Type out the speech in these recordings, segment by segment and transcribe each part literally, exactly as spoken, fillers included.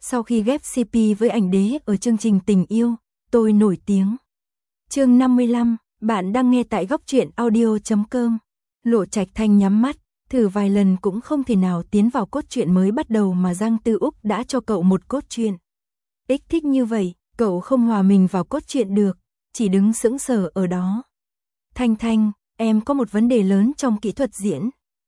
Sau khi ghép xê pê với ảnh đế ở chương trình Tình yêu, tôi nổi tiếng. Chương năm mươi lăm, bạn đang nghe tại góc truyện audio chấm com. Lộ Trạch Thanh nhắm mắt, thử vài lần cũng không thể nào tiến vào cốt truyện mới bắt đầu mà Giang Tư Úc đã cho cậu một cốt truyện. Ích thích như vậy, cậu không hòa mình vào cốt truyện được, chỉ đứng sững sờ ở đó. Thanh Thanh, em có một vấn đề lớn trong kỹ thuật diễn.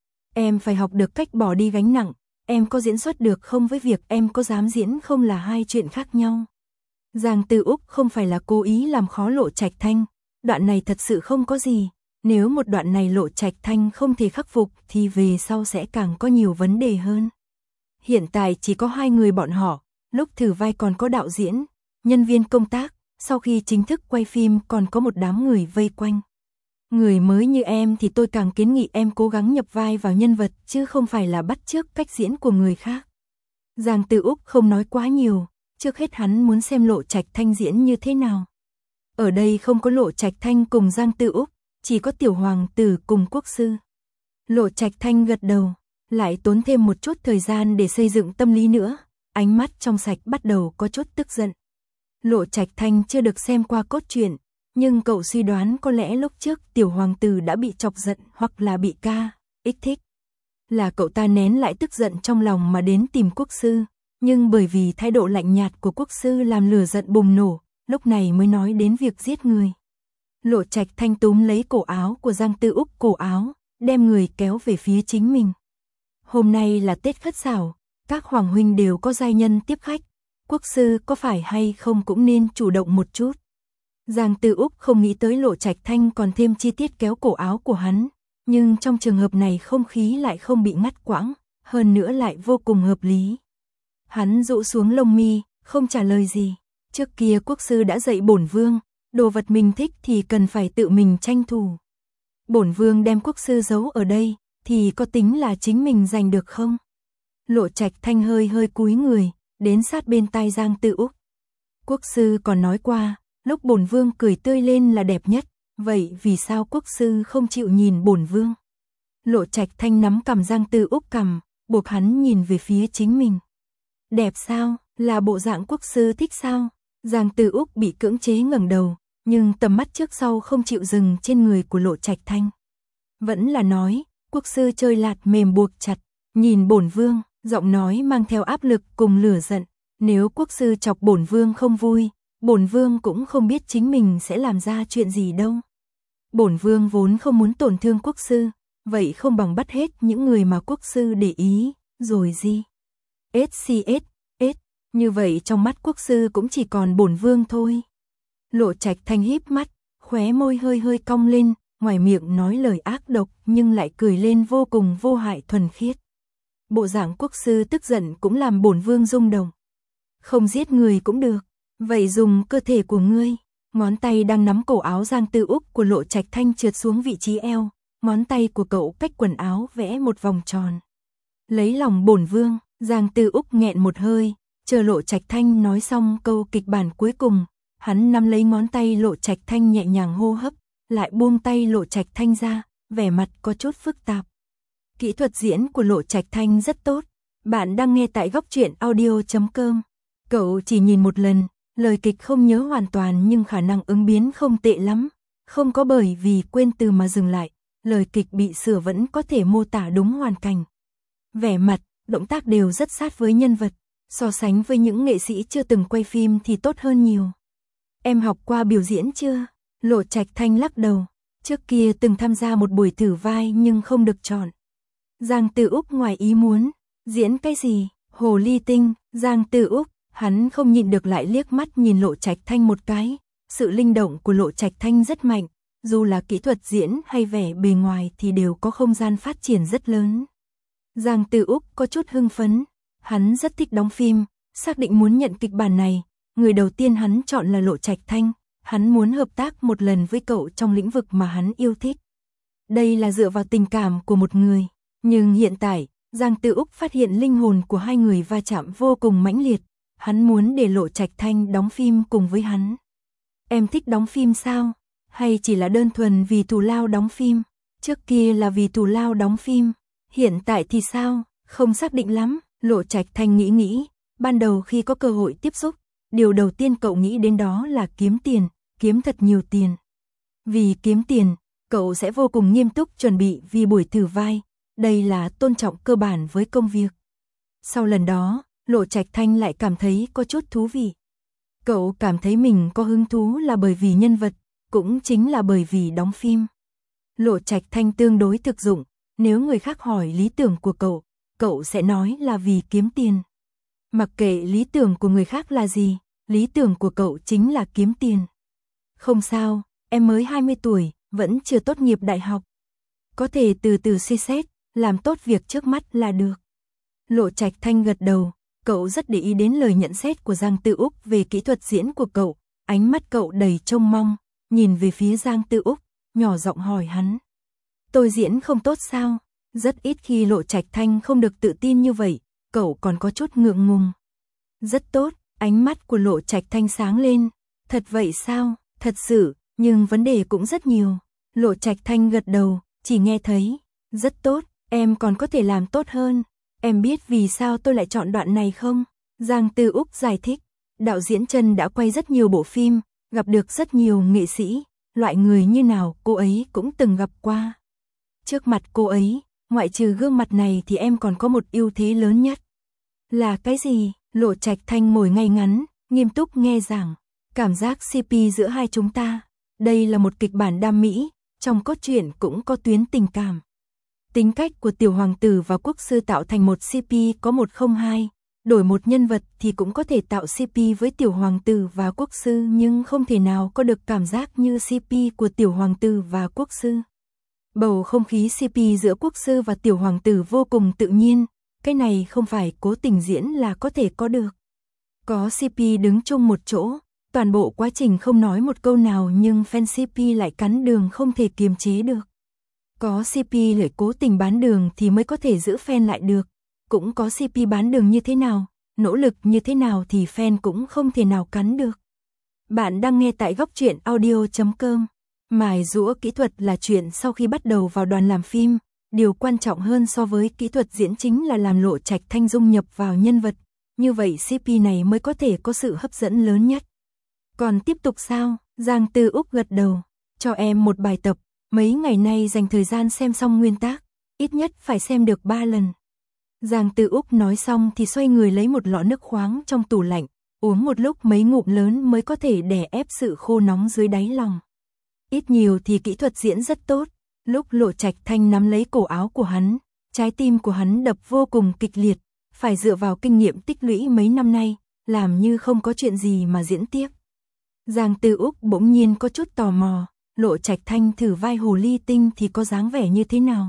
Em phải học được cách bỏ đi gánh nặng, em có diễn xuất được không với việc em có dám diễn không là hai chuyện khác nhau. Giang Tư Úc không phải là cố ý làm khó Lộ Trạch Thanh, đoạn này thật sự không có gì, nếu một đoạn này Lộ Trạch Thanh không thể khắc phục thì về sau sẽ càng có nhiều vấn đề hơn. Hiện tại chỉ có hai người bọn họ, lúc thử vai còn có đạo diễn, nhân viên công tác, sau khi chính thức quay phim còn có một đám người vây quanh. Người mới như em thì tôi càng kiến nghị em cố gắng nhập vai vào nhân vật chứ không phải là bắt chước cách diễn của người khác. Giang Tư Úc không nói quá nhiều, trước hết hắn muốn xem Lộ Trạch Thanh diễn như thế nào. Ở đây không có Lộ Trạch Thanh cùng Giang Tư Úc, chỉ có Tiểu Hoàng tử cùng Quốc sư. Lộ Trạch Thanh gật đầu, lại tốn thêm một chút thời gian để xây dựng tâm lý nữa, ánh mắt trong sạch bắt đầu có chút tức giận. Lộ Trạch Thanh chưa được xem qua cốt truyện, nhưng cậu suy đoán có lẽ lúc trước Tiểu Hoàng tử đã bị chọc giận hoặc là bị ca, ích thích. Là cậu ta nén lại tức giận trong lòng mà đến tìm Quốc sư, nhưng bởi vì thái độ lạnh nhạt của Quốc sư làm lửa giận bùng nổ, lúc này mới nói đến việc giết người. Lộ Trạch Thanh túm lấy cổ áo của Giang Tư Úc cổ áo, đem người kéo về phía chính mình. Hôm nay là Tết Khất Sảo, các hoàng huynh đều có giai nhân tiếp khách, Quốc sư có phải hay không cũng nên chủ động một chút. Giang Tư Úc không nghĩ tới Lộ Trạch Thanh còn thêm chi tiết kéo cổ áo của hắn, nhưng trong trường hợp này không khí lại không bị ngắt quãng, hơn nữa lại vô cùng hợp lý. Hắn rũ xuống lông mi, không trả lời gì. Trước kia Quốc sư đã dạy bổn vương, đồ vật mình thích thì cần phải tự mình tranh thủ. Bổn vương đem Quốc sư giấu ở đây, thì có tính là chính mình giành được không? Lộ Trạch Thanh hơi hơi cúi người, đến sát bên tai Giang Tư Úc. Quốc sư còn nói qua, lúc bổn vương cười tươi lên là đẹp nhất, vậy vì sao Quốc sư không chịu nhìn bổn vương? Lộ Trạch Thanh nắm cằm Giang Tư Úc cằm, buộc hắn nhìn về phía chính mình. Đẹp sao? Là bộ dạng Quốc sư thích sao? Giang Tư Úc bị cưỡng chế ngẩng đầu, nhưng tầm mắt trước sau không chịu dừng trên người của Lộ Trạch Thanh. Vẫn là nói, Quốc sư chơi lạt mềm buộc chặt, nhìn bổn vương, giọng nói mang theo áp lực cùng lửa giận. Nếu Quốc sư chọc bổn vương không vui, bổn vương cũng không biết chính mình sẽ làm ra chuyện gì đâu. Bổn vương vốn không muốn tổn thương Quốc sư, vậy không bằng bắt hết những người mà Quốc sư để ý, rồi gì? ét xê ét, ét, như vậy trong mắt Quốc sư cũng chỉ còn bổn vương thôi. Lộ Trạch Thanh híp mắt, khóe môi hơi hơi cong lên, ngoài miệng nói lời ác độc nhưng lại cười lên vô cùng vô hại thuần khiết. Bộ dạng Quốc sư tức giận cũng làm bổn vương rung động. Không giết người cũng được, vậy dùng cơ thể của ngươi. Ngón tay đang nắm cổ áo Giang Tư Úc của Lộ Trạch Thanh trượt xuống vị trí eo, ngón tay của cậu cách quần áo vẽ một vòng tròn. Lấy lòng bổn vương. Giang Tư Úc nghẹn một hơi, chờ Lộ Trạch Thanh nói xong câu kịch bản cuối cùng, hắn nắm lấy ngón tay Lộ Trạch Thanh nhẹ nhàng hô hấp, lại buông tay Lộ Trạch Thanh ra, vẻ mặt có chút phức tạp. Kỹ thuật diễn của Lộ Trạch Thanh rất tốt, bạn đang nghe tại góc truyện audio chấm com. Cậu chỉ nhìn một lần, lời kịch không nhớ hoàn toàn nhưng khả năng ứng biến không tệ lắm, không có bởi vì quên từ mà dừng lại, lời kịch bị sửa vẫn có thể mô tả đúng hoàn cảnh. Vẻ mặt, động tác đều rất sát với nhân vật, so sánh với những nghệ sĩ chưa từng quay phim thì tốt hơn nhiều. Em học qua biểu diễn chưa? Lộ Trạch Thanh lắc đầu, trước kia từng tham gia một buổi thử vai nhưng không được chọn. Giang Tư Úc ngoài ý muốn, diễn cái gì? Hồ ly tinh. Giang Tư Úc, hắn không nhịn được lại liếc mắt nhìn Lộ Trạch Thanh một cái, sự linh động của Lộ Trạch Thanh rất mạnh, dù là kỹ thuật diễn hay vẻ bề ngoài thì đều có không gian phát triển rất lớn. Giang Tư Úc có chút hưng phấn, hắn rất thích đóng phim, xác định muốn nhận kịch bản này, người đầu tiên hắn chọn là Lộ Trạch Thanh, hắn muốn hợp tác một lần với cậu trong lĩnh vực mà hắn yêu thích. Đây là dựa vào tình cảm của một người, nhưng hiện tại, Giang Tư Úc phát hiện linh hồn của hai người va chạm vô cùng mãnh liệt, hắn muốn để Lộ Trạch Thanh đóng phim cùng với hắn. Em thích đóng phim sao? Hay chỉ là đơn thuần vì thù lao đóng phim? Trước kia là vì thù lao đóng phim. Hiện tại thì sao? Không xác định lắm. Lộ Trạch Thanh nghĩ nghĩ, Ban đầu khi có cơ hội tiếp xúc, điều đầu tiên cậu nghĩ đến đó là kiếm tiền, kiếm thật nhiều tiền. Vì kiếm tiền, cậu sẽ vô cùng nghiêm túc chuẩn bị vì buổi thử vai, đây là tôn trọng cơ bản với công việc. Sau lần đó, Lộ Trạch Thanh lại cảm thấy có chút thú vị. Cậu cảm thấy mình có hứng thú là bởi vì nhân vật, cũng chính là bởi vì đóng phim. Lộ Trạch Thanh tương đối thực dụng, nếu người khác hỏi lý tưởng của cậu, cậu sẽ nói là vì kiếm tiền. Mặc kệ lý tưởng của người khác là gì, lý tưởng của cậu chính là kiếm tiền. Không sao, em mới hai mươi tuổi, vẫn chưa tốt nghiệp đại học. Có thể từ từ suy xét, làm tốt việc trước mắt là được. Lộ Trạch Thanh gật đầu, cậu rất để ý đến lời nhận xét của Giang Tư Úc về kỹ thuật diễn của cậu, ánh mắt cậu đầy trông mong, nhìn về phía Giang Tư Úc, nhỏ giọng hỏi hắn. Tôi diễn không tốt sao? Rất ít khi Lộ Trạch Thanh không được tự tin như vậy, cậu còn có chút ngượng ngùng. Rất tốt, ánh mắt của Lộ Trạch Thanh sáng lên. Thật vậy sao? Thật sự, nhưng vấn đề cũng rất nhiều. Lộ Trạch Thanh gật đầu, chỉ nghe thấy. Rất tốt, em còn có thể làm tốt hơn. Em biết vì sao tôi lại chọn đoạn này không? Giang Tư Úc giải thích. Đạo diễn Trần đã quay rất nhiều bộ phim, gặp được rất nhiều nghệ sĩ, loại người như nào cô ấy cũng từng gặp qua. Trước mặt cô ấy, ngoại trừ gương mặt này thì em còn có một ưu thế lớn nhất. Là cái gì? Lộ Trạch Thanh ngồi ngay ngắn, nghiêm túc nghe giảng. Cảm giác xê pê giữa hai chúng ta. Đây là một kịch bản đam mỹ, trong cốt truyện cũng có tuyến tình cảm. Tính cách của tiểu hoàng tử và quốc sư tạo thành một xê pê có một không hai. Đổi một nhân vật thì cũng có thể tạo xê pê với tiểu hoàng tử và quốc sư, nhưng không thể nào có được cảm giác như xê pê của tiểu hoàng tử và quốc sư. Bầu không khí xê pê giữa quốc sư và tiểu hoàng tử vô cùng tự nhiên, cái này không phải cố tình diễn là có thể có được. Có xê pê đứng chung một chỗ, toàn bộ quá trình không nói một câu nào nhưng fan xê pê lại cắn đường không thể kiềm chế được. Có xê pê lại cố tình bán đường thì mới có thể giữ fan lại được. Cũng có xê pê bán đường như thế nào, nỗ lực như thế nào thì fan cũng không thể nào cắn được. Bạn đang nghe tại góc truyện audio chấm com. Mài giũa kỹ thuật là chuyện sau khi bắt đầu vào đoàn làm phim, điều quan trọng hơn so với kỹ thuật diễn chính là làm Lộ Trạch Thanh dung nhập vào nhân vật, như vậy xê pê này mới có thể có sự hấp dẫn lớn nhất. Còn tiếp tục sao? Giang Tư Úc gật đầu, cho em một bài tập, mấy ngày nay dành thời gian xem xong nguyên tác, ít nhất phải xem được ba lần. Giang Tư Úc nói xong thì xoay người lấy một lọ nước khoáng trong tủ lạnh, uống một lúc mấy ngụm lớn mới có thể đè ép sự khô nóng dưới đáy lòng. Ít nhiều thì kỹ thuật diễn rất tốt, lúc Lộ Trạch Thanh nắm lấy cổ áo của hắn, trái tim của hắn đập vô cùng kịch liệt, phải dựa vào kinh nghiệm tích lũy mấy năm nay, làm như không có chuyện gì mà diễn tiếp. Giang Tư Úc bỗng nhiên có chút tò mò, Lộ Trạch Thanh thử vai hồ ly tinh thì có dáng vẻ như thế nào?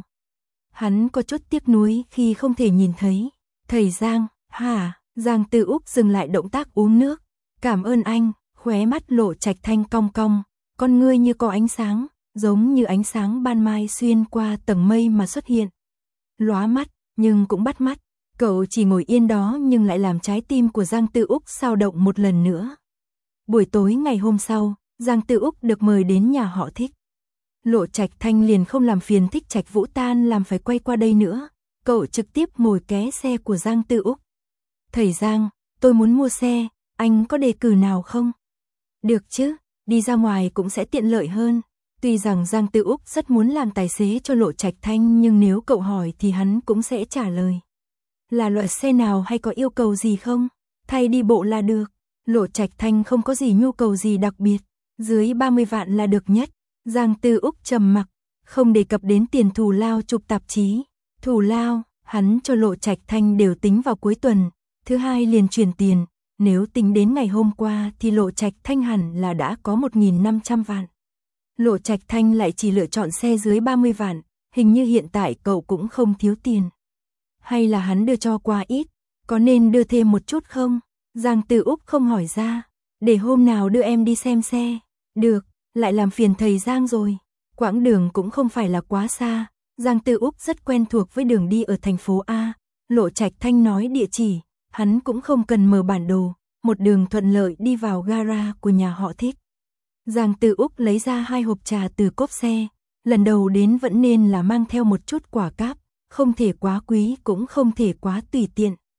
Hắn có chút tiếc nuối khi không thể nhìn thấy. Thầy Giang, hả? Giang Tư Úc dừng lại động tác uống nước. Cảm ơn anh, khóe mắt Lộ Trạch Thanh cong cong, con ngươi như có ánh sáng, giống như ánh sáng ban mai xuyên qua tầng mây mà xuất hiện. Lóa mắt, nhưng cũng bắt mắt. Cậu chỉ ngồi yên đó nhưng lại làm trái tim của Giang Tư Úc xao động một lần nữa. Buổi tối ngày hôm sau, Giang Tư Úc được mời đến nhà họ Thích. Lộ Trạch Thanh liền không làm phiền Thích Trạch Vũ Tan làm phải quay qua đây nữa, cậu trực tiếp ngồi ké xe của Giang Tư Úc. Thầy Giang, tôi muốn mua xe, anh có đề cử nào không? Được chứ, đi ra ngoài cũng sẽ tiện lợi hơn. Tuy rằng Giang Tư Úc rất muốn làm tài xế cho Lộ Trạch Thanh nhưng nếu cậu hỏi thì hắn cũng sẽ trả lời. Là loại xe nào hay có yêu cầu gì không? Thay đi bộ là được. Lộ Trạch Thanh không có gì nhu cầu gì đặc biệt, dưới ba mươi vạn là được nhất. Giang Tư Úc trầm mặc, không đề cập đến tiền thù lao chụp tạp chí. Thù lao, hắn cho Lộ Trạch Thanh đều tính vào cuối tuần, thứ hai liền chuyển tiền, nếu tính đến ngày hôm qua thì Lộ Trạch Thanh hẳn là đã có một nghìn năm trăm vạn. Lộ Trạch Thanh lại chỉ lựa chọn xe dưới ba mươi vạn, hình như hiện tại cậu cũng không thiếu tiền. Hay là hắn đưa cho quá ít, có nên đưa thêm một chút không? Giang Tư Úc không hỏi ra, để hôm nào đưa em đi xem xe. Được, lại làm phiền thầy Giang rồi. Quãng đường cũng không phải là quá xa, Giang Tư Úc rất quen thuộc với đường đi ở thành phố A. Lộ Trạch Thanh nói địa chỉ, hắn cũng không cần mở bản đồ, một đường thuận lợi đi vào gara của nhà họ Thích. Giang Tư Úc lấy ra hai hộp trà từ cốp xe, lần đầu đến vẫn nên là mang theo một chút quả cáp, không thể quá quý cũng không thể quá tùy tiện.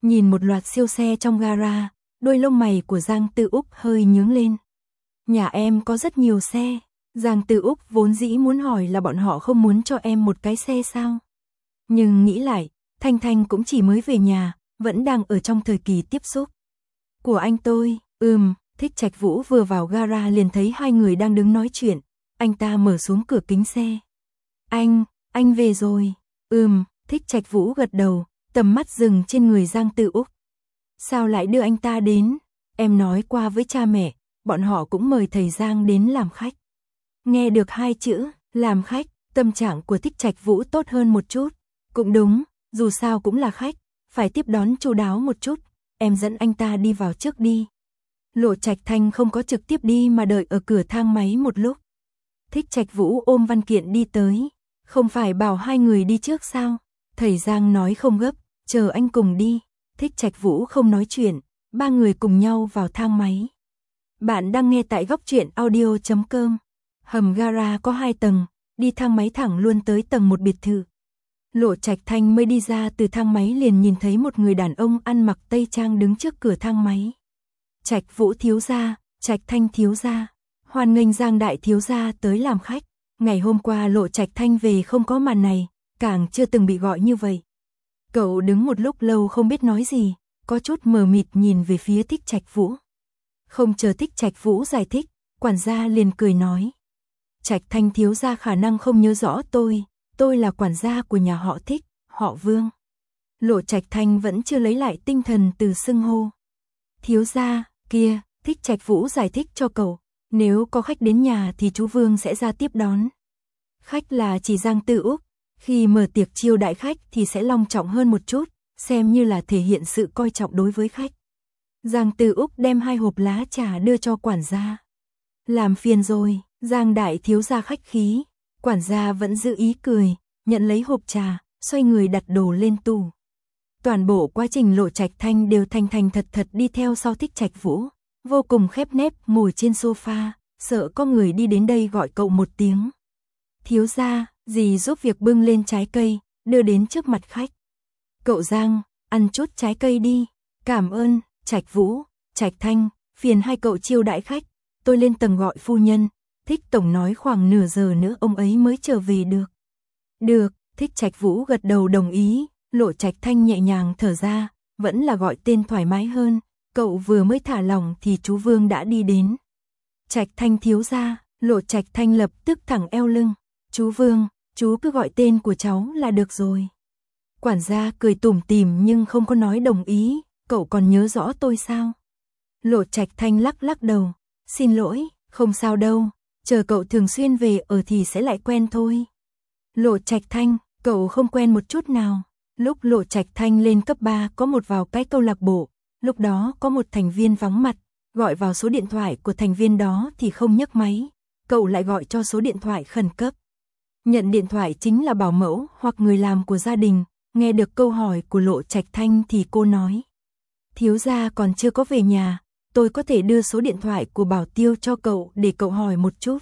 Nhìn một loạt siêu xe trong gara, đôi lông mày của Giang Tư Úc hơi nhướng lên. Nhà em có rất nhiều xe. Giang Tư Úc vốn dĩ muốn hỏi là bọn họ không muốn cho em một cái xe sao. Nhưng nghĩ lại, Thanh Thanh cũng chỉ mới về nhà, vẫn đang ở trong thời kỳ tiếp xúc. Của anh tôi, ừm, Thích Trạch Vũ vừa vào gara liền thấy hai người đang đứng nói chuyện. Anh ta mở xuống cửa kính xe. Anh, anh về rồi. Ừm, Thích Trạch Vũ gật đầu, tầm mắt dừng trên người Giang Tư Úc. Sao lại đưa anh ta đến? Em nói qua với cha mẹ, bọn họ cũng mời thầy Giang đến làm khách. Nghe được hai chữ, làm khách, tâm trạng của Thích Trạch Vũ tốt hơn một chút. Cũng đúng, dù sao cũng là khách, phải tiếp đón chu đáo một chút, em dẫn anh ta đi vào trước đi. Lộ Trạch Thanh không có trực tiếp đi mà đợi ở cửa thang máy một lúc. Thích Trạch Vũ ôm văn kiện đi tới, không phải bảo hai người đi trước sao? Thầy Giang nói không gấp, chờ anh cùng đi. Thích Trạch Vũ không nói chuyện, ba người cùng nhau vào thang máy. Bạn đang nghe tại góc truyện audio chấm com. Hầm gara có hai tầng, đi thang máy thẳng luôn tới tầng một biệt thự. Lộ Trạch Thanh mới đi ra từ thang máy liền nhìn thấy một người đàn ông ăn mặc tây trang đứng trước cửa thang máy. Trạch Vũ thiếu gia, Trạch Thanh thiếu gia, hoan nghênh Giang đại thiếu gia tới làm khách. Ngày hôm qua Lộ Trạch Thanh về không có màn này, càng chưa từng bị gọi như vậy. Cậu đứng một lúc lâu không biết nói gì, có chút mờ mịt nhìn về phía Thích Trạch Vũ. Không chờ Thích Trạch Vũ giải thích, quản gia liền cười nói. Trạch Thanh thiếu gia khả năng không nhớ rõ tôi, tôi là quản gia của nhà họ Thích, họ Vương. Lộ Trạch Thanh vẫn chưa lấy lại tinh thần từ xưng hô. Thiếu gia, kia, Thích Trạch Vũ giải thích cho cậu, nếu có khách đến nhà thì chú Vương sẽ ra tiếp đón. Khách là chỉ Giang Tư Úc, khi mở tiệc chiêu đãi khách thì sẽ long trọng hơn một chút, xem như là thể hiện sự coi trọng đối với khách. Giang Tư Úc đem hai hộp lá trà đưa cho quản gia. Làm phiền rồi, Giang đại thiếu gia khách khí, quản gia vẫn giữ ý cười, nhận lấy hộp trà, xoay người đặt đồ lên tủ. Toàn bộ quá trình Lộ Trạch Thanh đều thành thành thật thật đi theo sau Thích Trạch Vũ, vô cùng khép nép ngồi trên sofa, sợ có người đi đến đây gọi cậu một tiếng. Thiếu gia, dì giúp việc bưng lên trái cây, đưa đến trước mặt khách. Cậu Giang, ăn chút trái cây đi. Cảm ơn, Trạch Vũ, Trạch Thanh, phiền hai cậu chiêu đãi khách, tôi lên tầng gọi phu nhân. Thích tổng nói khoảng nửa giờ nữa ông ấy mới trở về được. Được, Thích Trạch Vũ gật đầu đồng ý, Lộ Trạch Thanh nhẹ nhàng thở ra, vẫn là gọi tên thoải mái hơn, cậu vừa mới thả lỏng thì chú Vương đã đi đến. Trạch Thanh thiếu gia, Lộ Trạch Thanh lập tức thẳng eo lưng, chú Vương, chú cứ gọi tên của cháu là được rồi. Quản gia cười tủm tỉm nhưng không có nói đồng ý, cậu còn nhớ rõ tôi sao? Lộ Trạch Thanh lắc lắc đầu, xin lỗi, không sao đâu, chờ cậu thường xuyên về ở thì sẽ lại quen thôi. Lộ Trạch Thanh, cậu không quen một chút nào. Lúc Lộ Trạch Thanh lên cấp ba có một vào cái câu lạc bộ, lúc đó có một thành viên vắng mặt, gọi vào số điện thoại của thành viên đó thì không nhấc máy, cậu lại gọi cho số điện thoại khẩn cấp. Nhận điện thoại chính là bảo mẫu hoặc người làm của gia đình, nghe được câu hỏi của Lộ Trạch Thanh thì cô nói. Thiếu gia còn chưa có về nhà, tôi có thể đưa số điện thoại của Bảo Tiêu cho cậu để cậu hỏi một chút.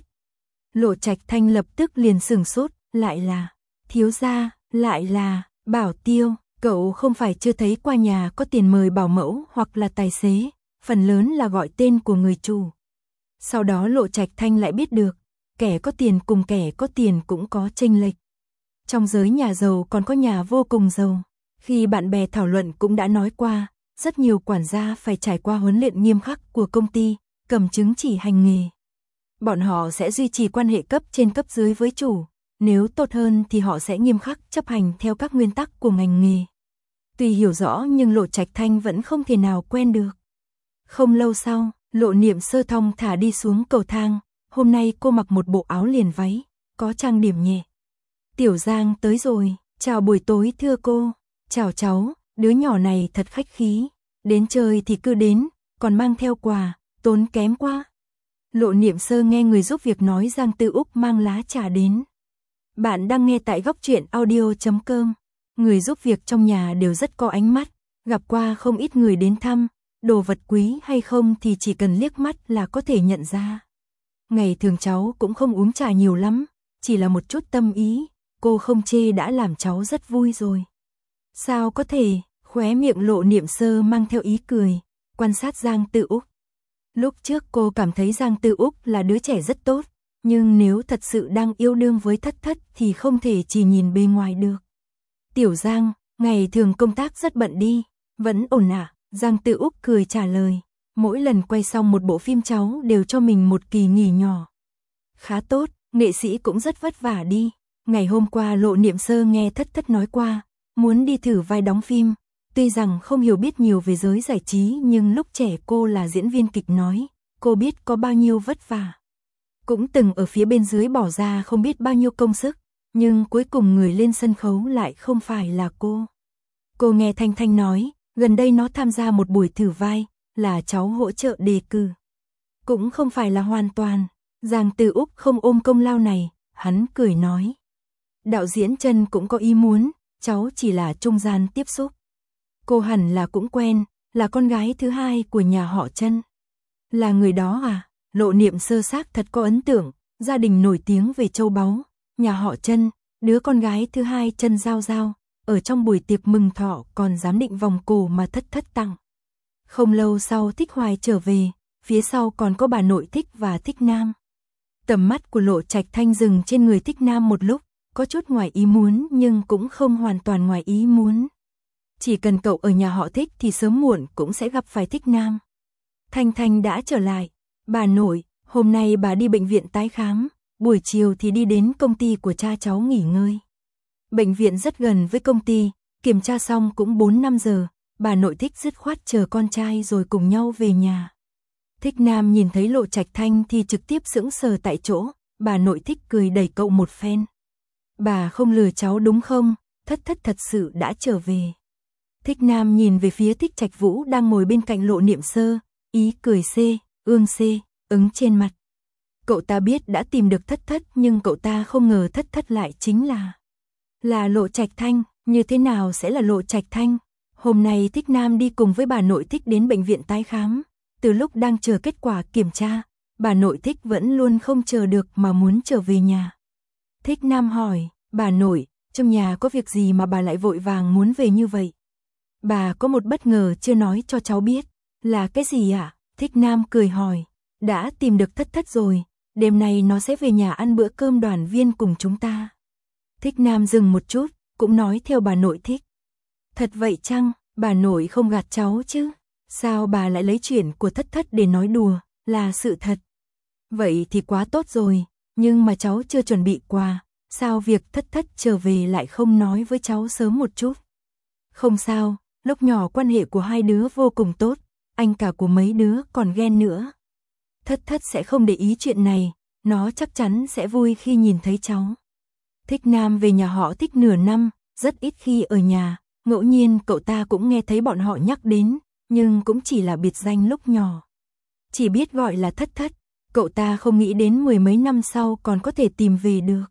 Lộ Trạch Thanh lập tức liền sửng sốt, lại là, thiếu gia, lại là, Bảo Tiêu, cậu không phải chưa thấy qua nhà có tiền mời bảo mẫu hoặc là tài xế, phần lớn là gọi tên của người chủ. Sau đó Lộ Trạch Thanh lại biết được, kẻ có tiền cùng kẻ có tiền cũng có chênh lệch. Trong giới nhà giàu còn có nhà vô cùng giàu, khi bạn bè thảo luận cũng đã nói qua, rất nhiều quản gia phải trải qua huấn luyện nghiêm khắc của công ty, cầm chứng chỉ hành nghề. Bọn họ sẽ duy trì quan hệ cấp trên cấp dưới với chủ, nếu tốt hơn thì họ sẽ nghiêm khắc chấp hành theo các nguyên tắc của ngành nghề. Tuy hiểu rõ nhưng Lộ Trạch Thanh vẫn không thể nào quen được. Không lâu sau, Lộ Niệm Sơ thong thả đi xuống cầu thang, hôm nay cô mặc một bộ áo liền váy, có trang điểm nhẹ. Tiểu Giang tới rồi, chào buổi tối thưa cô, chào cháu, đứa nhỏ này thật khách khí, đến chơi thì cứ đến, còn mang theo quà, tốn kém quá. Lộ Niệm Sơ nghe người giúp việc nói Giang Tư Úc mang lá trà đến. Bạn đang nghe tại góc truyện audio chấm com. Người giúp việc trong nhà đều rất có ánh mắt, gặp qua không ít người đến thăm, đồ vật quý hay không thì chỉ cần liếc mắt là có thể nhận ra. Ngày thường cháu cũng không uống trà nhiều lắm, chỉ là một chút tâm ý, cô không chê đã làm cháu rất vui rồi. Sao có thể, Khóe miệng Lộ Niệm Sơ mang theo ý cười, quan sát Giang Tư Úc. Lúc trước cô cảm thấy Giang Tư Úc là đứa trẻ rất tốt, nhưng nếu thật sự đang yêu đương với Thất Thất thì không thể chỉ nhìn bề ngoài được. Tiểu Giang, ngày thường công tác rất bận đi, vẫn ổn à? Giang Tư Úc cười trả lời, mỗi lần quay xong một bộ phim cháu đều cho mình một kỳ nghỉ nhỏ. Khá tốt, nghệ sĩ cũng rất vất vả đi. Ngày hôm qua Lộ Niệm Sơ nghe Thất Thất nói qua, muốn đi thử vai đóng phim. Tuy rằng không hiểu biết nhiều về giới giải trí nhưng lúc trẻ cô là diễn viên kịch nói, cô biết có bao nhiêu vất vả. Cũng từng ở phía bên dưới bỏ ra không biết bao nhiêu công sức, nhưng cuối cùng người lên sân khấu lại không phải là cô. Cô nghe Thanh Thanh nói, gần đây nó tham gia một buổi thử vai, là cháu hỗ trợ đề cử. Cũng không phải là hoàn toàn, Giang Tư Úc không ôm công lao này, hắn cười nói. Đạo diễn Trân cũng có ý muốn, cháu chỉ là trung gian tiếp xúc. Cô hẳn là cũng quen, là con gái thứ hai của nhà họ Trân. Là người đó à? Lộ Niệm Sơ xác thật có ấn tượng, gia đình nổi tiếng về châu báu, nhà họ Trân, đứa con gái thứ hai Trân Giao Giao, ở trong buổi tiệc mừng thọ còn giám định vòng cổ mà Thất Thất tặng. Không lâu sau Thích Hoài trở về, phía sau còn có bà nội Thích và Thích Nam. Tầm mắt của Lộ Trạch Thanh dừng trên người Thích Nam một lúc, có chút ngoài ý muốn nhưng cũng không hoàn toàn ngoài ý muốn. Chỉ cần cậu ở nhà họ Thích thì sớm muộn cũng sẽ gặp phải Thích Nam. Thanh Thanh đã trở lại. Bà nội, hôm nay bà đi bệnh viện tái khám, buổi chiều thì đi đến công ty của cha cháu nghỉ ngơi. Bệnh viện rất gần với công ty, kiểm tra xong cũng bốn năm giờ, bà nội Thích dứt khoát chờ con trai rồi cùng nhau về nhà. Thích Nam nhìn thấy Lộ Trạch Thanh thì trực tiếp sững sờ tại chỗ, bà nội Thích cười đẩy cậu một phen. Bà không lừa cháu đúng không? Thất Thất thật sự đã trở về. Thích Nam nhìn về phía Thích Trạch Vũ đang ngồi bên cạnh Lộ Niệm Sơ, ý cười xê, ương xê, ứng trên mặt. Cậu ta biết đã tìm được Thất Thất nhưng cậu ta không ngờ Thất Thất lại chính là là Lộ Trạch Thanh, như thế nào sẽ là Lộ Trạch Thanh? Hôm nay Thích Nam đi cùng với bà nội Thích đến bệnh viện tái khám, từ lúc đang chờ kết quả kiểm tra, bà nội Thích vẫn luôn không chờ được mà muốn trở về nhà. Thích Nam hỏi, bà nội, trong nhà có việc gì mà bà lại vội vàng muốn về như vậy? Bà có một bất ngờ chưa nói cho cháu biết, là cái gì ạ? À? Thích Nam cười hỏi, đã tìm được Thất Thất rồi, đêm nay nó sẽ về nhà ăn bữa cơm đoàn viên cùng chúng ta. Thích Nam dừng một chút, cũng nói theo bà nội Thích. Thật vậy chăng, bà nội không gạt cháu chứ? Sao bà lại lấy chuyện của Thất Thất để nói đùa, là sự thật? Vậy thì quá tốt rồi, nhưng mà cháu chưa chuẩn bị quà, sao việc Thất Thất trở về lại không nói với cháu sớm một chút? Không sao, lúc nhỏ quan hệ của hai đứa vô cùng tốt, anh cả của mấy đứa còn ghen nữa. Thất Thất sẽ không để ý chuyện này, nó chắc chắn sẽ vui khi nhìn thấy cháu. Thích Nam về nhà họ Thích nửa năm, rất ít khi ở nhà, ngẫu nhiên cậu ta cũng nghe thấy bọn họ nhắc đến, nhưng cũng chỉ là biệt danh lúc nhỏ. Chỉ biết gọi là Thất Thất, cậu ta không nghĩ đến mười mấy năm sau còn có thể tìm về được.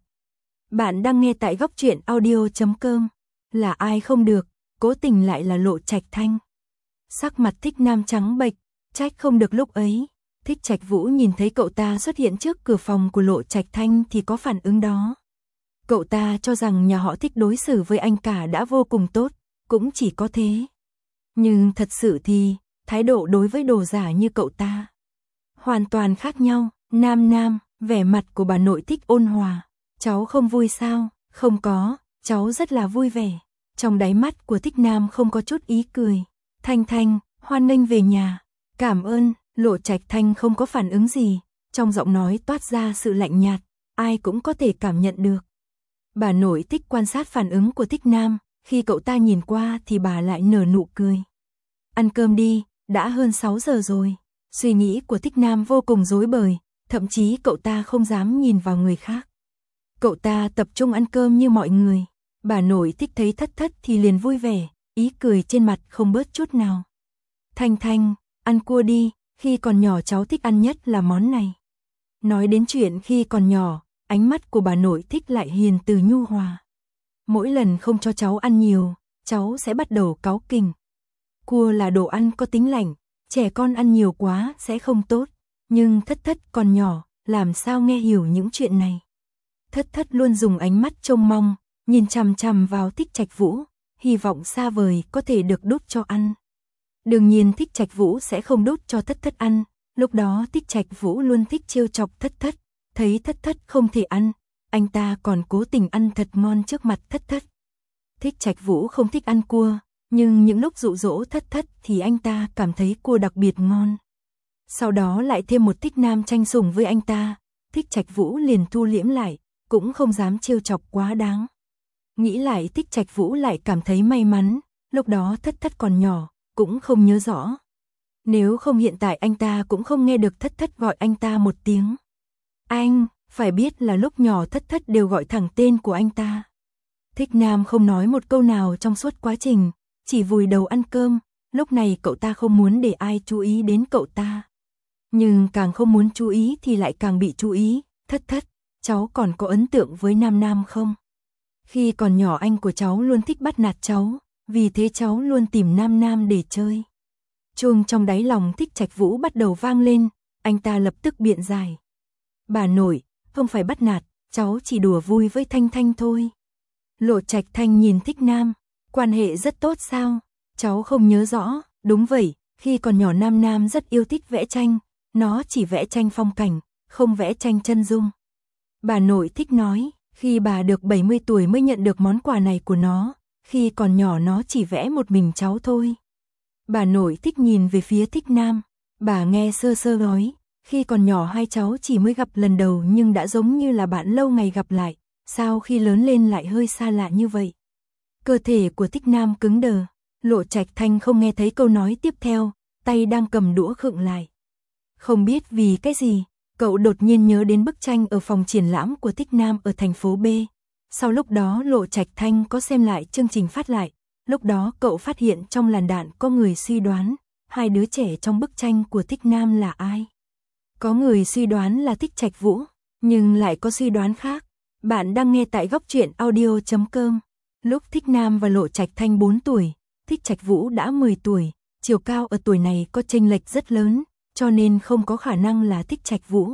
Bạn đang nghe tại góc truyện audio chấm com, là ai không được, cố tình lại là Lộ Trạch Thanh. Sắc mặt Thích Nam trắng bệch, trách không được lúc ấy. Thích Trạch Vũ nhìn thấy cậu ta xuất hiện trước cửa phòng của Lộ Trạch Thanh thì có phản ứng đó. Cậu ta cho rằng nhà họ Thích đối xử với anh cả đã vô cùng tốt, cũng chỉ có thế. Nhưng thật sự thì, thái độ đối với đồ giả như cậu ta hoàn toàn khác nhau. Nam Nam, vẻ mặt của bà nội Thích ôn hòa. Cháu không vui sao? Không có, cháu rất là vui vẻ. Trong đáy mắt của Thích Nam không có chút ý cười. Thanh Thanh, hoan nghênh về nhà. Cảm ơn. Lộ Trạch Thanh không có phản ứng gì, trong giọng nói toát ra sự lạnh nhạt, ai cũng có thể cảm nhận được. Bà nội Thích quan sát phản ứng của Thích Nam, khi cậu ta nhìn qua thì bà lại nở nụ cười. Ăn cơm đi, đã hơn sáu giờ rồi. Suy nghĩ của Thích Nam vô cùng rối bời, thậm chí cậu ta không dám nhìn vào người khác. Cậu ta tập trung ăn cơm như mọi người. Bà nội Thích thấy Thất Thất thì liền vui vẻ, ý cười trên mặt không bớt chút nào. Thanh Thanh, ăn cua đi. Khi còn nhỏ cháu thích ăn nhất là món này. Nói đến chuyện khi còn nhỏ, ánh mắt của bà nội Thích lại hiền từ nhu hòa. Mỗi lần không cho cháu ăn nhiều, cháu sẽ bắt đầu cáu kỉnh. Cua là đồ ăn có tính lạnh, trẻ con ăn nhiều quá sẽ không tốt. Nhưng Thất Thất còn nhỏ, làm sao nghe hiểu những chuyện này. Thất Thất luôn dùng ánh mắt trông mong, nhìn chằm chằm vào Thích Trạch Vũ, hy vọng xa vời có thể được đút cho ăn. Đương nhiên Thích Trạch Vũ sẽ không đút cho Thất Thất ăn, lúc đó Thích Trạch Vũ luôn thích trêu chọc Thất Thất, thấy Thất Thất không thể ăn, anh ta còn cố tình ăn thật ngon trước mặt Thất Thất. Thích Trạch Vũ không thích ăn cua, nhưng những lúc dụ dỗ Thất Thất thì anh ta cảm thấy cua đặc biệt ngon. Sau đó lại thêm một Thích Nam tranh sủng với anh ta, Thích Trạch Vũ liền thu liễm lại, cũng không dám trêu chọc quá đáng. Nghĩ lại Thích Trạch Vũ lại cảm thấy may mắn, lúc đó Thất Thất còn nhỏ, cũng không nhớ rõ. Nếu không hiện tại anh ta cũng không nghe được Thất Thất gọi anh ta một tiếng. Anh, phải biết là lúc nhỏ Thất Thất đều gọi thẳng tên của anh ta. Thích Nam không nói một câu nào trong suốt quá trình, chỉ vùi đầu ăn cơm, lúc này cậu ta không muốn để ai chú ý đến cậu ta. Nhưng càng không muốn chú ý thì lại càng bị chú ý. Thất Thất, cháu còn có ấn tượng với Nam Nam không? Khi còn nhỏ anh của cháu luôn thích bắt nạt cháu, vì thế cháu luôn tìm Nam Nam để chơi. Chuông trong đáy lòng Thích Trạch Vũ bắt đầu vang lên, anh ta lập tức biện giải. Bà nội, không phải bắt nạt, cháu chỉ đùa vui với Thanh Thanh thôi. Lộ Trạch Thanh nhìn Thích Nam, quan hệ rất tốt sao? Cháu không nhớ rõ, đúng vậy, khi còn nhỏ Nam Nam rất yêu thích vẽ tranh, nó chỉ vẽ tranh phong cảnh, không vẽ tranh chân dung. Bà nội thích nói, khi bà được bảy mươi tuổi mới nhận được món quà này của nó, khi còn nhỏ nó chỉ vẽ một mình cháu thôi. Bà nội thích nhìn về phía Thích Nam, bà nghe sơ sơ nói, khi còn nhỏ hai cháu chỉ mới gặp lần đầu nhưng đã giống như là bạn lâu ngày gặp lại, sao khi lớn lên lại hơi xa lạ như vậy. Cơ thể của Thích Nam cứng đờ, Lộ Trạch Thanh không nghe thấy câu nói tiếp theo, tay đang cầm đũa khựng lại. Không biết vì cái gì, cậu đột nhiên nhớ đến bức tranh ở phòng triển lãm của Thích Nam ở thành phố B. Sau lúc đó Lộ Trạch Thanh có xem lại chương trình phát lại, lúc đó cậu phát hiện trong làn đạn có người suy đoán, hai đứa trẻ trong bức tranh của Thích Nam là ai. Có người suy đoán là Thích Trạch Vũ, nhưng lại có suy đoán khác. Bạn đang nghe tại góc truyện audio chấm com. Lúc Thích Nam và Lộ Trạch Thanh bốn tuổi, Thích Trạch Vũ đã mười tuổi, chiều cao ở tuổi này có chênh lệch rất lớn, cho nên không có khả năng là Thích Trạch Vũ.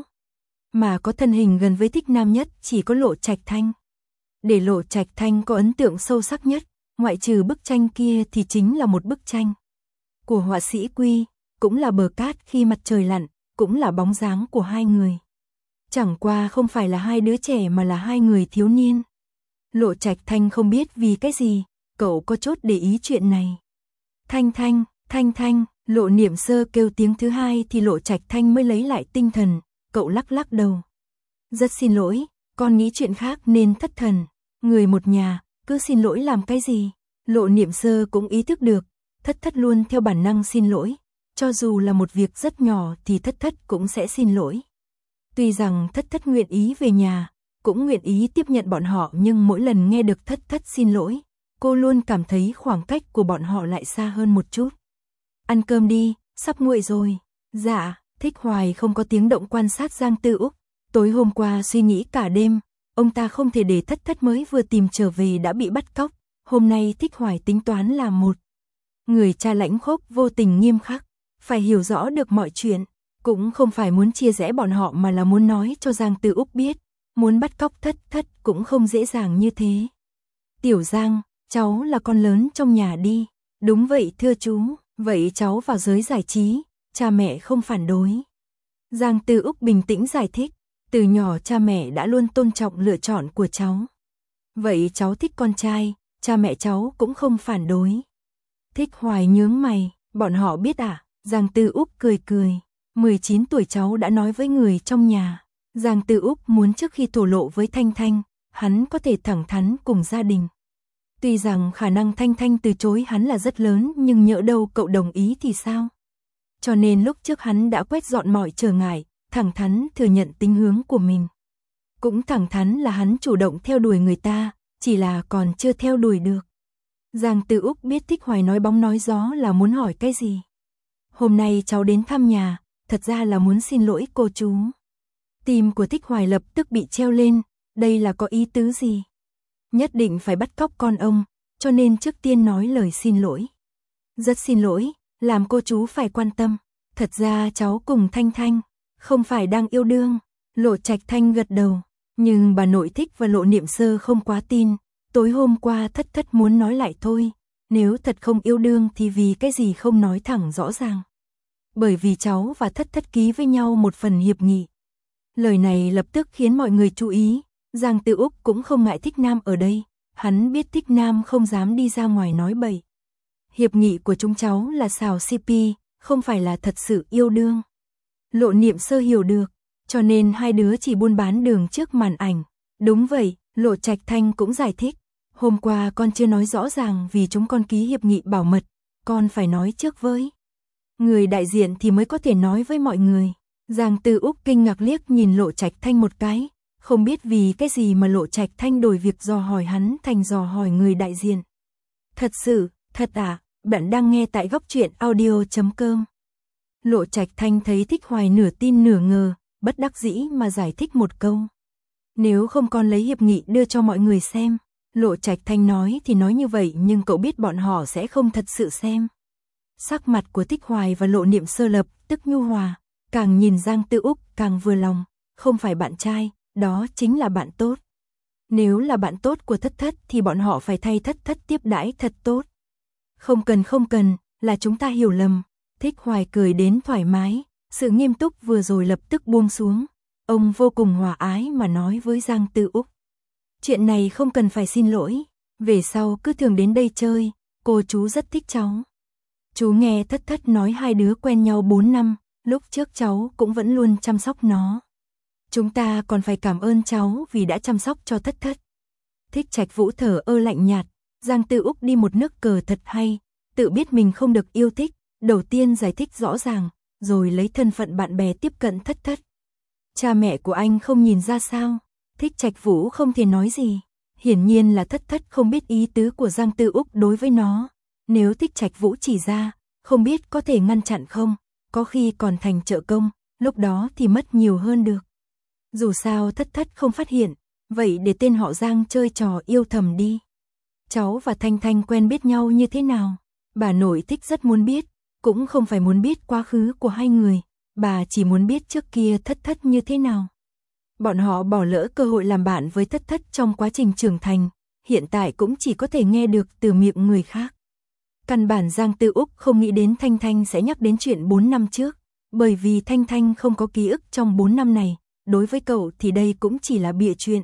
Mà có thân hình gần với Thích Nam nhất chỉ có Lộ Trạch Thanh. Để Lộ Trạch Thanh có ấn tượng sâu sắc nhất, ngoại trừ bức tranh kia thì chính là một bức tranh của họa sĩ Quy, cũng là bờ cát khi mặt trời lặn, cũng là bóng dáng của hai người. Chẳng qua không phải là hai đứa trẻ mà là hai người thiếu niên. Lộ Trạch Thanh không biết vì cái gì, cậu có chút để ý chuyện này. Thanh Thanh, Thanh Thanh, Lộ Niệm Sơ kêu tiếng thứ hai thì Lộ Trạch Thanh mới lấy lại tinh thần, cậu lắc lắc đầu. Rất xin lỗi, con nghĩ chuyện khác nên thất thần, người một nhà, cứ xin lỗi làm cái gì. Lộ Niệm Sơ cũng ý thức được, Thất Thất luôn theo bản năng xin lỗi, cho dù là một việc rất nhỏ thì Thất Thất cũng sẽ xin lỗi. Tuy rằng Thất Thất nguyện ý về nhà, cũng nguyện ý tiếp nhận bọn họ nhưng mỗi lần nghe được Thất Thất xin lỗi, cô luôn cảm thấy khoảng cách của bọn họ lại xa hơn một chút. Ăn cơm đi, sắp nguội rồi. Dạ, Thích Hoài không có tiếng động quan sát Giang Tư Úc. Tối hôm qua suy nghĩ cả đêm, ông ta không thể để Thất Thất mới vừa tìm trở về đã bị bắt cóc. Hôm nay Thích Hoài tính toán là một người cha lãnh khốc vô tình nghiêm khắc, phải hiểu rõ được mọi chuyện, cũng không phải muốn chia rẽ bọn họ mà là muốn nói cho Giang Tư Úc biết, muốn bắt cóc Thất Thất cũng không dễ dàng như thế. Tiểu Giang, cháu là con lớn trong nhà đi. Đúng vậy thưa chú, vậy cháu vào giới giải trí, cha mẹ không phản đối. Giang Tư Úc bình tĩnh giải thích, từ nhỏ cha mẹ đã luôn tôn trọng lựa chọn của cháu. Vậy cháu thích con trai, cha mẹ cháu cũng không phản đối. Thích Hoài nhướng mày, bọn họ biết à? Giang Tư Úc cười cười, mười chín tuổi cháu đã nói với người trong nhà. Giang Tư Úc muốn trước khi thổ lộ với Thanh Thanh, hắn có thể thẳng thắn cùng gia đình. Tuy rằng khả năng Thanh Thanh từ chối hắn là rất lớn nhưng nhỡ đâu cậu đồng ý thì sao? Cho nên lúc trước hắn đã quét dọn mọi trở ngại, thẳng thắn thừa nhận tính hướng của mình. Cũng thẳng thắn là hắn chủ động theo đuổi người ta, chỉ là còn chưa theo đuổi được. Giang Tư Úc biết Thích Hoài nói bóng nói gió là muốn hỏi cái gì. Hôm nay cháu đến thăm nhà, thật ra là muốn xin lỗi cô chú. Tim của Thích Hoài lập tức bị treo lên, đây là có ý tứ gì? Nhất định phải bắt cóc con ông, cho nên trước tiên nói lời xin lỗi. Rất xin lỗi, làm cô chú phải quan tâm. Thật ra cháu cùng Thanh Thanh, không phải đang yêu đương. Lộ Trạch Thanh gật đầu, nhưng bà nội Thích và Lộ Niệm Sơ không quá tin. tối hôm qua Thất Thất muốn nói lại thôi, nếu thật không yêu đương thì vì cái gì không nói thẳng rõ ràng. Bởi vì cháu và Thất Thất ký với nhau một phần hiệp nghị. Lời này lập tức khiến mọi người chú ý, Giang Tư Úc cũng không ngại Thích Nam ở đây, hắn biết Thích Nam không dám đi ra ngoài nói bậy. Hiệp nghị của chúng cháu là xào xê pê, không phải là thật sự yêu đương. Lộ Niệm Sơ hiểu được, cho nên hai đứa chỉ buôn bán đường trước màn ảnh. Đúng vậy, Lộ Trạch Thanh cũng giải thích. Hôm qua con chưa nói rõ ràng vì chúng con ký hiệp nghị bảo mật, con phải nói trước với người đại diện thì mới có thể nói với mọi người. Giang Tư Úc kinh ngạc liếc nhìn Lộ Trạch Thanh một cái, không biết vì cái gì mà Lộ Trạch Thanh đổi việc dò hỏi hắn thành dò hỏi người đại diện. Thật sự, thật à, bạn đang nghe tại góc truyện audio chấm com. Lộ Trạch Thanh thấy Thích Hoài nửa tin nửa ngờ, bất đắc dĩ mà giải thích một câu. Nếu không con lấy hiệp nghị đưa cho mọi người xem. Lộ Trạch Thanh nói thì nói như vậy nhưng cậu biết bọn họ sẽ không thật sự xem. Sắc mặt của Thích Hoài và Lộ Niệm Sơ lập tức nhu hòa, càng nhìn Giang Tư Úc càng vừa lòng, không phải bạn trai, đó chính là bạn tốt. Nếu là bạn tốt của Thất Thất thì bọn họ phải thay Thất Thất tiếp đãi thật tốt. Không cần không cần, là chúng ta hiểu lầm. Thích Hoài cười đến thoải mái, sự nghiêm túc vừa rồi lập tức buông xuống. Ông vô cùng hòa ái mà nói với Giang Tư Úc. Chuyện này không cần phải xin lỗi, về sau cứ thường đến đây chơi, cô chú rất thích cháu. Chú nghe Thất Thất nói hai đứa quen nhau bốn năm, lúc trước cháu cũng vẫn luôn chăm sóc nó. Chúng ta còn phải cảm ơn cháu vì đã chăm sóc cho Thất Thất. Thích Trạch Vũ thở ơ lạnh nhạt, Giang Tư Úc đi một nước cờ thật hay, tự biết mình không được yêu thích, đầu tiên giải thích rõ ràng, rồi lấy thân phận bạn bè tiếp cận Thất Thất. Cha mẹ của anh không nhìn ra sao? Thích Trạch Vũ không thể nói gì, hiển nhiên là Thất Thất không biết ý tứ của Giang Tư Úc đối với nó. Nếu Thích Trạch Vũ chỉ ra, không biết có thể ngăn chặn không, có khi còn thành trợ công, lúc đó thì mất nhiều hơn được. Dù sao Thất Thất không phát hiện, vậy để tên họ Giang chơi trò yêu thầm đi. Cháu và Thanh Thanh quen biết nhau như thế nào? Bà nội Thích rất muốn biết, cũng không phải muốn biết quá khứ của hai người, bà chỉ muốn biết trước kia Thất Thất như thế nào. Bọn họ bỏ lỡ cơ hội làm bạn với Thất Thất trong quá trình trưởng thành, hiện tại cũng chỉ có thể nghe được từ miệng người khác. Căn bản Giang Tư Úc không nghĩ đến Thanh Thanh sẽ nhắc đến chuyện bốn năm trước, bởi vì Thanh Thanh không có ký ức trong bốn năm này, đối với cậu thì đây cũng chỉ là bịa chuyện.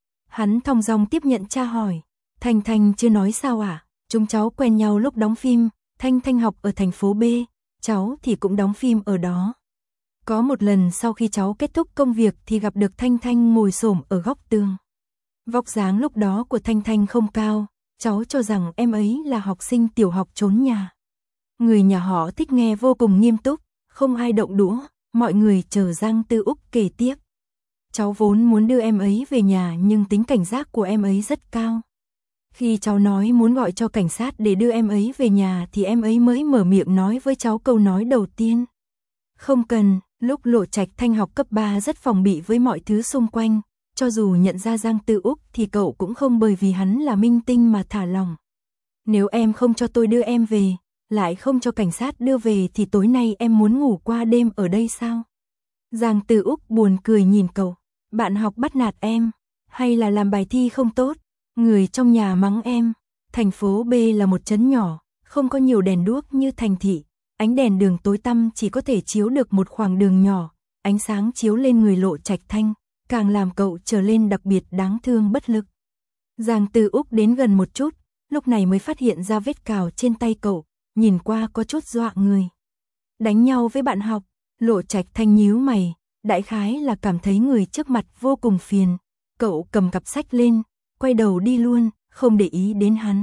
Hắn thong dong tiếp nhận tra hỏi, Thanh Thanh chưa nói sao à, chúng cháu quen nhau lúc đóng phim, Thanh Thanh học ở thành phố B, cháu thì cũng đóng phim ở đó. Có một lần sau khi cháu kết thúc công việc thì gặp được Thanh Thanh ngồi xổm ở góc tường. Vóc dáng lúc đó của Thanh Thanh không cao, cháu cho rằng em ấy là học sinh tiểu học trốn nhà. Người nhà họ Thích nghe vô cùng nghiêm túc, không ai động đũa, mọi người chờ Giang Tư Úc kể tiếp. Cháu vốn muốn đưa em ấy về nhà nhưng tính cảnh giác của em ấy rất cao. Khi cháu nói muốn gọi cho cảnh sát để đưa em ấy về nhà thì em ấy mới mở miệng nói với cháu câu nói đầu tiên. Không cần, lúc Lộ Trạch Thanh học cấp ba rất phòng bị với mọi thứ xung quanh, cho dù nhận ra Giang Tư Úc thì cậu cũng không bởi vì hắn là minh tinh mà thả lòng. Nếu em không cho tôi đưa em về, lại không cho cảnh sát đưa về thì tối nay em muốn ngủ qua đêm ở đây sao? Giang Tư Úc buồn cười nhìn cậu, bạn học bắt nạt em, hay là làm bài thi không tốt, người trong nhà mắng em. Thành phố B là một trấn nhỏ, không có nhiều đèn đuốc như thành thị. Ánh đèn đường tối tăm chỉ có thể chiếu được một khoảng đường nhỏ, ánh sáng chiếu lên người Lộ Trạch Thanh, càng làm cậu trở lên đặc biệt đáng thương bất lực. Giang Tư Úc đến gần một chút, lúc này mới phát hiện ra vết cào trên tay cậu, nhìn qua có chút dọa người. Đánh nhau với bạn học, Lộ Trạch Thanh nhíu mày, đại khái là cảm thấy người trước mặt vô cùng phiền. Cậu cầm cặp sách lên, quay đầu đi luôn, không để ý đến hắn.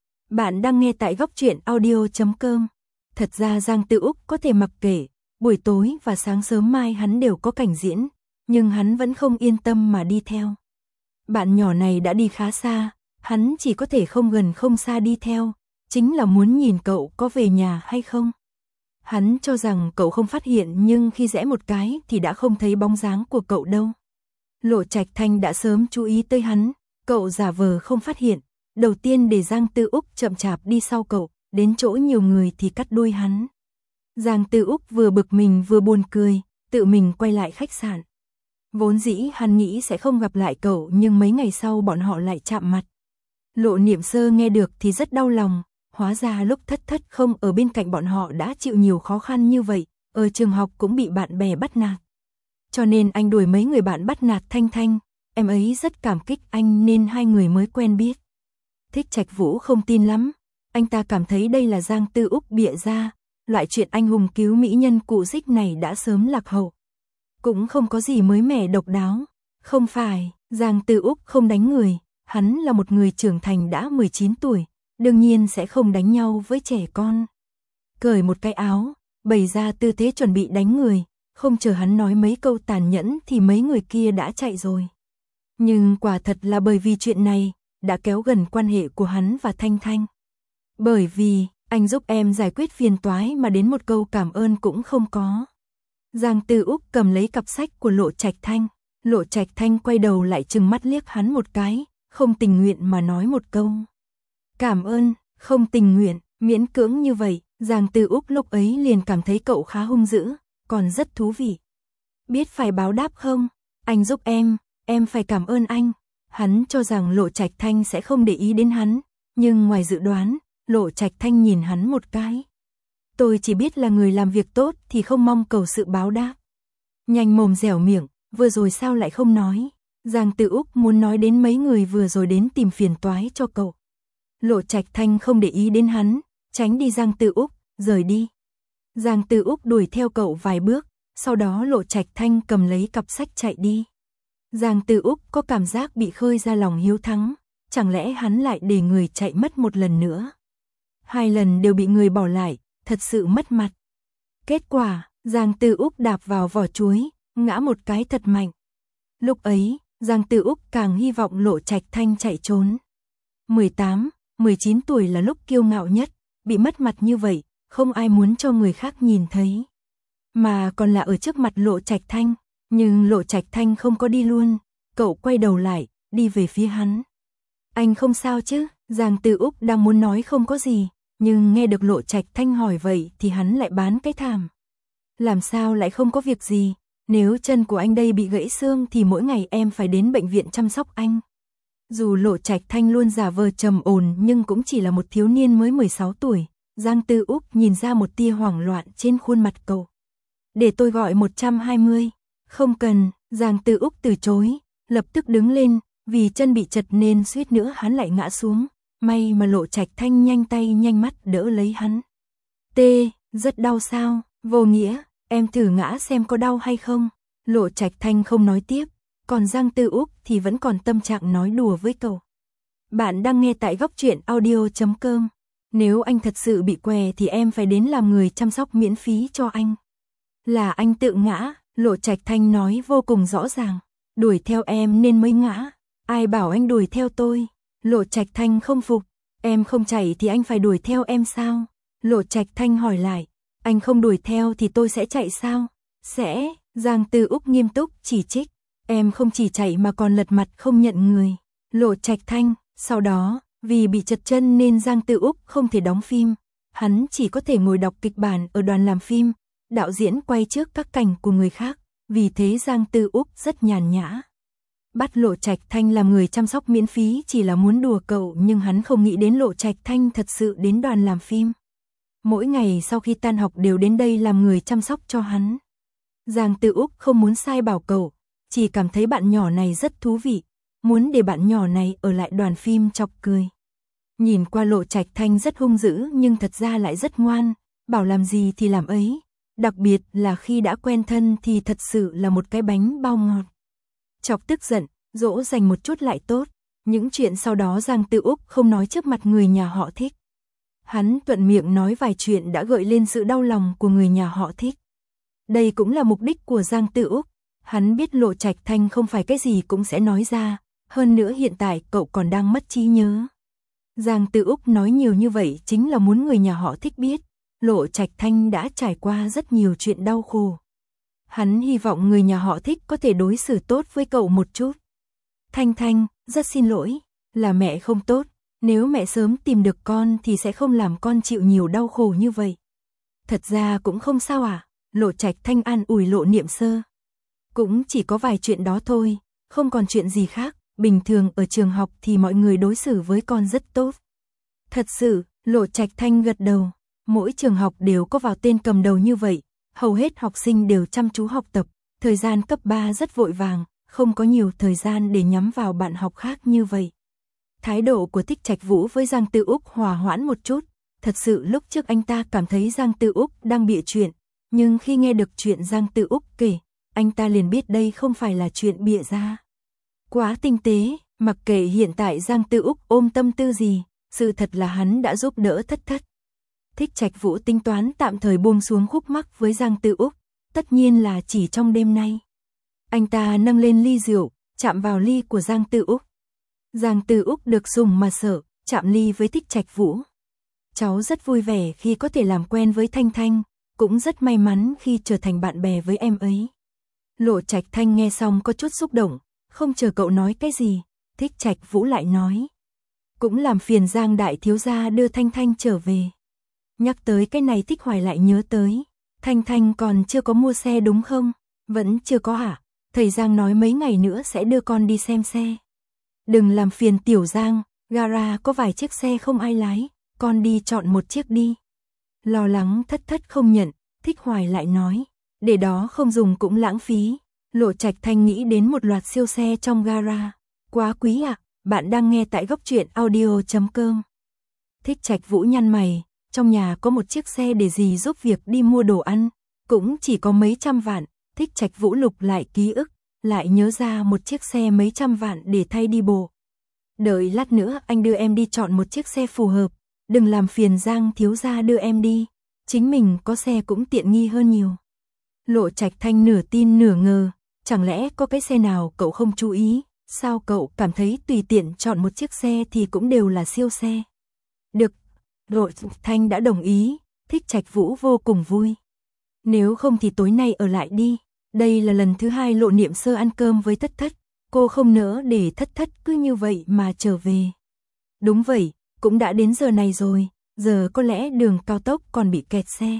Bạn đang nghe tại góc truyện audio chấm com. Thật ra Giang Tư Úc có thể mặc kệ, buổi tối và sáng sớm mai hắn đều có cảnh diễn, nhưng hắn vẫn không yên tâm mà đi theo. Bạn nhỏ này đã đi khá xa, hắn chỉ có thể không gần không xa đi theo, chính là muốn nhìn cậu có về nhà hay không. Hắn cho rằng cậu không phát hiện nhưng khi rẽ một cái thì đã không thấy bóng dáng của cậu đâu. Lộ Trạch Thanh đã sớm chú ý tới hắn, cậu giả vờ không phát hiện, đầu tiên để Giang Tư Úc chậm chạp đi sau cậu, đến chỗ nhiều người thì cắt đuôi hắn. Giang Tư Úc vừa bực mình vừa buồn cười, tự mình quay lại khách sạn. Vốn dĩ hắn nghĩ sẽ không gặp lại cậu nhưng mấy ngày sau bọn họ lại chạm mặt. Lộ Niệm Sơ nghe được thì rất đau lòng, hóa ra lúc Thất Thất không ở bên cạnh bọn họ đã chịu nhiều khó khăn như vậy, ở trường học cũng bị bạn bè bắt nạt. Cho nên anh đuổi mấy người bạn bắt nạt Thanh Thanh, em ấy rất cảm kích anh nên hai người mới quen biết. Thích Trạch Vũ không tin lắm, anh ta cảm thấy đây là Giang Tư Úc bịa ra, loại chuyện anh hùng cứu mỹ nhân cụ dích này đã sớm lạc hậu. Cũng không có gì mới mẻ độc đáo, không phải, Giang Tư Úc không đánh người, hắn là một người trưởng thành đã mười chín tuổi, đương nhiên sẽ không đánh nhau với trẻ con. Cởi một cái áo, bày ra tư thế chuẩn bị đánh người, không chờ hắn nói mấy câu tàn nhẫn thì mấy người kia đã chạy rồi. Nhưng quả thật là bởi vì chuyện này, đã kéo gần quan hệ của hắn và Thanh Thanh. Bởi vì, anh giúp em giải quyết phiền toái mà đến một câu cảm ơn cũng không có. Giang Tư Úc cầm lấy cặp sách của Lộ Trạch Thanh, Lộ Trạch Thanh quay đầu lại trừng mắt liếc hắn một cái, không tình nguyện mà nói một câu. Cảm ơn, không tình nguyện, miễn cưỡng như vậy, Giang Tư Úc lúc ấy liền cảm thấy cậu khá hung dữ, còn rất thú vị. Biết phải báo đáp không? Anh giúp em, em phải cảm ơn anh. Hắn cho rằng Lộ Trạch Thanh sẽ không để ý đến hắn, nhưng ngoài dự đoán, Lộ Trạch Thanh nhìn hắn một cái. Tôi chỉ biết là người làm việc tốt thì không mong cầu sự báo đáp. Nhanh mồm dẻo miệng, vừa rồi sao lại không nói? Giang Tư Úc muốn nói đến mấy người vừa rồi đến tìm phiền toái cho cậu. Lộ Trạch Thanh không để ý đến hắn, tránh đi Giang Tư Úc, rời đi. Giang Tư Úc đuổi theo cậu vài bước, sau đó Lộ Trạch Thanh cầm lấy cặp sách chạy đi. Giang Tư Úc có cảm giác bị khơi ra lòng hiếu thắng, chẳng lẽ hắn lại để người chạy mất một lần nữa? Hai lần đều bị người bỏ lại, thật sự mất mặt. Kết quả, Giang Tư Úc đạp vào vỏ chuối, ngã một cái thật mạnh. Lúc ấy, Giang Tư Úc càng hy vọng Lộ Trạch Thanh chạy trốn. mười tám, mười chín tuổi là lúc kiêu ngạo nhất, bị mất mặt như vậy, không ai muốn cho người khác nhìn thấy. Mà còn là ở trước mặt Lộ Trạch Thanh, nhưng Lộ Trạch Thanh không có đi luôn, cậu quay đầu lại, đi về phía hắn. Anh không sao chứ? Giang Tư Úc đang muốn nói không có gì, nhưng nghe được Lộ Trạch Thanh hỏi vậy thì hắn lại bán cái thảm. Làm sao lại không có việc gì? Nếu chân của anh đây bị gãy xương thì mỗi ngày em phải đến bệnh viện chăm sóc anh. Dù Lộ Trạch Thanh luôn giả vờ trầm ổn nhưng cũng chỉ là một thiếu niên mới mười sáu tuổi. Giang Tư Úc nhìn ra một tia hoảng loạn trên khuôn mặt cậu. Để tôi gọi một trăm hai mươi. Không cần, Giang Tư Úc từ chối, lập tức đứng lên, vì chân bị chật nên suýt nữa hắn lại ngã xuống. May mà Lộ Trạch Thanh nhanh tay nhanh mắt đỡ lấy hắn. Tê, rất đau sao? Vô nghĩa, em thử ngã xem có đau hay không? Lộ Trạch Thanh không nói tiếp, còn Giang Tư Úc thì vẫn còn tâm trạng nói đùa với cậu. Bạn đang nghe tại góc truyện audio chấm com. Nếu anh thật sự bị què thì em phải đến làm người chăm sóc miễn phí cho anh. Là anh tự ngã, Lộ Trạch Thanh nói vô cùng rõ ràng. Đuổi theo em nên mới ngã. Ai bảo anh đuổi theo tôi? Lộ Trạch Thanh không phục. Em không chạy thì anh phải đuổi theo em sao? Lộ Trạch Thanh hỏi lại. Anh không đuổi theo thì tôi sẽ chạy sao? Sẽ, Giang Tư Úc nghiêm túc chỉ trích. Em không chỉ chạy mà còn lật mặt không nhận người. Lộ Trạch Thanh, sau đó, vì bị chật chân nên Giang Tư Úc không thể đóng phim. Hắn chỉ có thể ngồi đọc kịch bản ở đoàn làm phim. Đạo diễn quay trước các cảnh của người khác. Vì thế Giang Tư Úc rất nhàn nhã. Bắt Lộ Trạch Thanh làm người chăm sóc miễn phí chỉ là muốn đùa cậu, nhưng hắn không nghĩ đến Lộ Trạch Thanh thật sự đến đoàn làm phim. Mỗi ngày sau khi tan học đều đến đây làm người chăm sóc cho hắn. Giang Tư Úc không muốn sai bảo cậu, chỉ cảm thấy bạn nhỏ này rất thú vị, muốn để bạn nhỏ này ở lại đoàn phim chọc cười. Nhìn qua Lộ Trạch Thanh rất hung dữ nhưng thật ra lại rất ngoan, bảo làm gì thì làm ấy, đặc biệt là khi đã quen thân thì thật sự là một cái bánh bao ngọt. Chọc tức giận, dỗ dành một chút lại tốt, những chuyện sau đó Giang Tư Úc không nói trước mặt người nhà họ Thích. Hắn thuận miệng nói vài chuyện đã gợi lên sự đau lòng của người nhà họ Thích. Đây cũng là mục đích của Giang Tư Úc, hắn biết Lộ Trạch Thanh không phải cái gì cũng sẽ nói ra, hơn nữa hiện tại cậu còn đang mất trí nhớ. Giang Tư Úc nói nhiều như vậy chính là muốn người nhà họ Thích biết, Lộ Trạch Thanh đã trải qua rất nhiều chuyện đau khổ. Hắn hy vọng người nhà họ Thích có thể đối xử tốt với cậu một chút. Thanh Thanh, rất xin lỗi, là mẹ không tốt, nếu mẹ sớm tìm được con thì sẽ không làm con chịu nhiều đau khổ như vậy. Thật ra cũng không sao à, Lộ Trạch Thanh an ủi Lộ Niệm Sơ. Cũng chỉ có vài chuyện đó thôi, không còn chuyện gì khác, bình thường ở trường học thì mọi người đối xử với con rất tốt. Thật sự, Lộ Trạch Thanh gật đầu, mỗi trường học đều có vào tên cầm đầu như vậy, hầu hết học sinh đều chăm chú học tập, thời gian cấp ba rất vội vàng, không có nhiều thời gian để nhắm vào bạn học khác như vậy. Thái độ của Thích Trạch Vũ với Giang Tư Úc hòa hoãn một chút, thật sự lúc trước anh ta cảm thấy Giang Tư Úc đang bịa chuyện, nhưng khi nghe được chuyện Giang Tư Úc kể, anh ta liền biết đây không phải là chuyện bịa ra. Quá tinh tế, mặc kệ hiện tại Giang Tư Úc ôm tâm tư gì, sự thật là hắn đã giúp đỡ Thất Thất. Thích Trạch Vũ tính toán tạm thời buông xuống khúc mắc với Giang Tư Úc, tất nhiên là chỉ trong đêm nay. Anh ta nâng lên ly rượu, chạm vào ly của Giang Tư Úc. Giang Tư Úc được sủng mà sợ, chạm ly với Thích Trạch Vũ. Cháu rất vui vẻ khi có thể làm quen với Thanh Thanh, cũng rất may mắn khi trở thành bạn bè với em ấy. Lộ Trạch Thanh nghe xong có chút xúc động, không chờ cậu nói cái gì, Thích Trạch Vũ lại nói. Cũng làm phiền Giang đại thiếu gia đưa Thanh Thanh trở về. Nhắc tới cái này Thích Hoài lại nhớ tới. Thanh Thanh còn chưa có mua xe đúng không? Vẫn chưa có hả? Thầy Giang nói mấy ngày nữa sẽ đưa con đi xem xe. Đừng làm phiền Tiểu Giang, gara có vài chiếc xe không ai lái, con đi chọn một chiếc đi. Lo lắng Thất Thất không nhận, Thích Hoài lại nói, để đó không dùng cũng lãng phí. Lộ Trạch Thanh nghĩ đến một loạt siêu xe trong gara. Quá quý ạ, à? Bạn đang nghe tại góc truyện audio chấm com. Thích Trạch Vũ nhăn mày, trong nhà có một chiếc xe để gì giúp việc đi mua đồ ăn, cũng chỉ có mấy trăm vạn. Thích Trạch Vũ lục lại ký ức, lại nhớ ra một chiếc xe mấy trăm vạn để thay đi bộ. Đợi lát nữa anh đưa em đi chọn một chiếc xe phù hợp, đừng làm phiền Giang thiếu gia đưa em đi, chính mình có xe cũng tiện nghi hơn nhiều. Lộ Trạch Thanh nửa tin nửa ngờ, chẳng lẽ có cái xe nào cậu không chú ý, sao cậu cảm thấy tùy tiện chọn một chiếc xe thì cũng đều là siêu xe. Được, Lộ Trạch Thanh đã đồng ý, Thích Trạch Vũ vô cùng vui. Nếu không thì tối nay ở lại đi, đây là lần thứ hai Lộ Niệm Sơ ăn cơm với Thất Thất, cô không nỡ để Thất Thất cứ như vậy mà trở về. Đúng vậy, cũng đã đến giờ này rồi, giờ có lẽ đường cao tốc còn bị kẹt xe.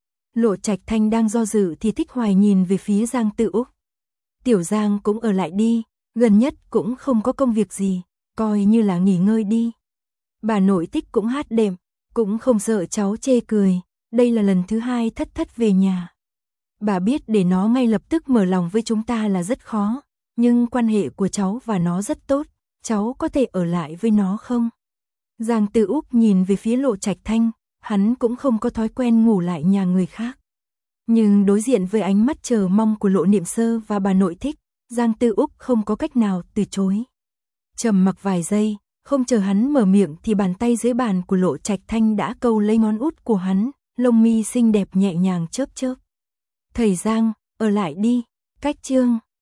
Lộ Trạch Thanh đang do dự thì Thích Hoài nhìn về phía Giang Tư Úc. Tiểu Giang cũng ở lại đi, gần nhất cũng không có công việc gì, coi như là nghỉ ngơi đi. Bà nội Tích cũng hát đệm, cũng không sợ cháu chê cười, đây là lần thứ hai Thất Thất về nhà. Bà biết để nó ngay lập tức mở lòng với chúng ta là rất khó, nhưng quan hệ của cháu và nó rất tốt, cháu có thể ở lại với nó không? Giang Tư Úc nhìn về phía Lộ Trạch Thanh, hắn cũng không có thói quen ngủ lại nhà người khác. Nhưng đối diện với ánh mắt chờ mong của Lộ Niệm Sơ và bà nội Thích, Giang Tư Úc không có cách nào từ chối. Trầm mặc vài giây, không chờ hắn mở miệng thì bàn tay dưới bàn của Lộ Trạch Thanh đã câu lấy ngón út của hắn, lông mi xinh đẹp nhẹ nhàng chớp chớp. Thầy Giang, ở lại đi, cách chương.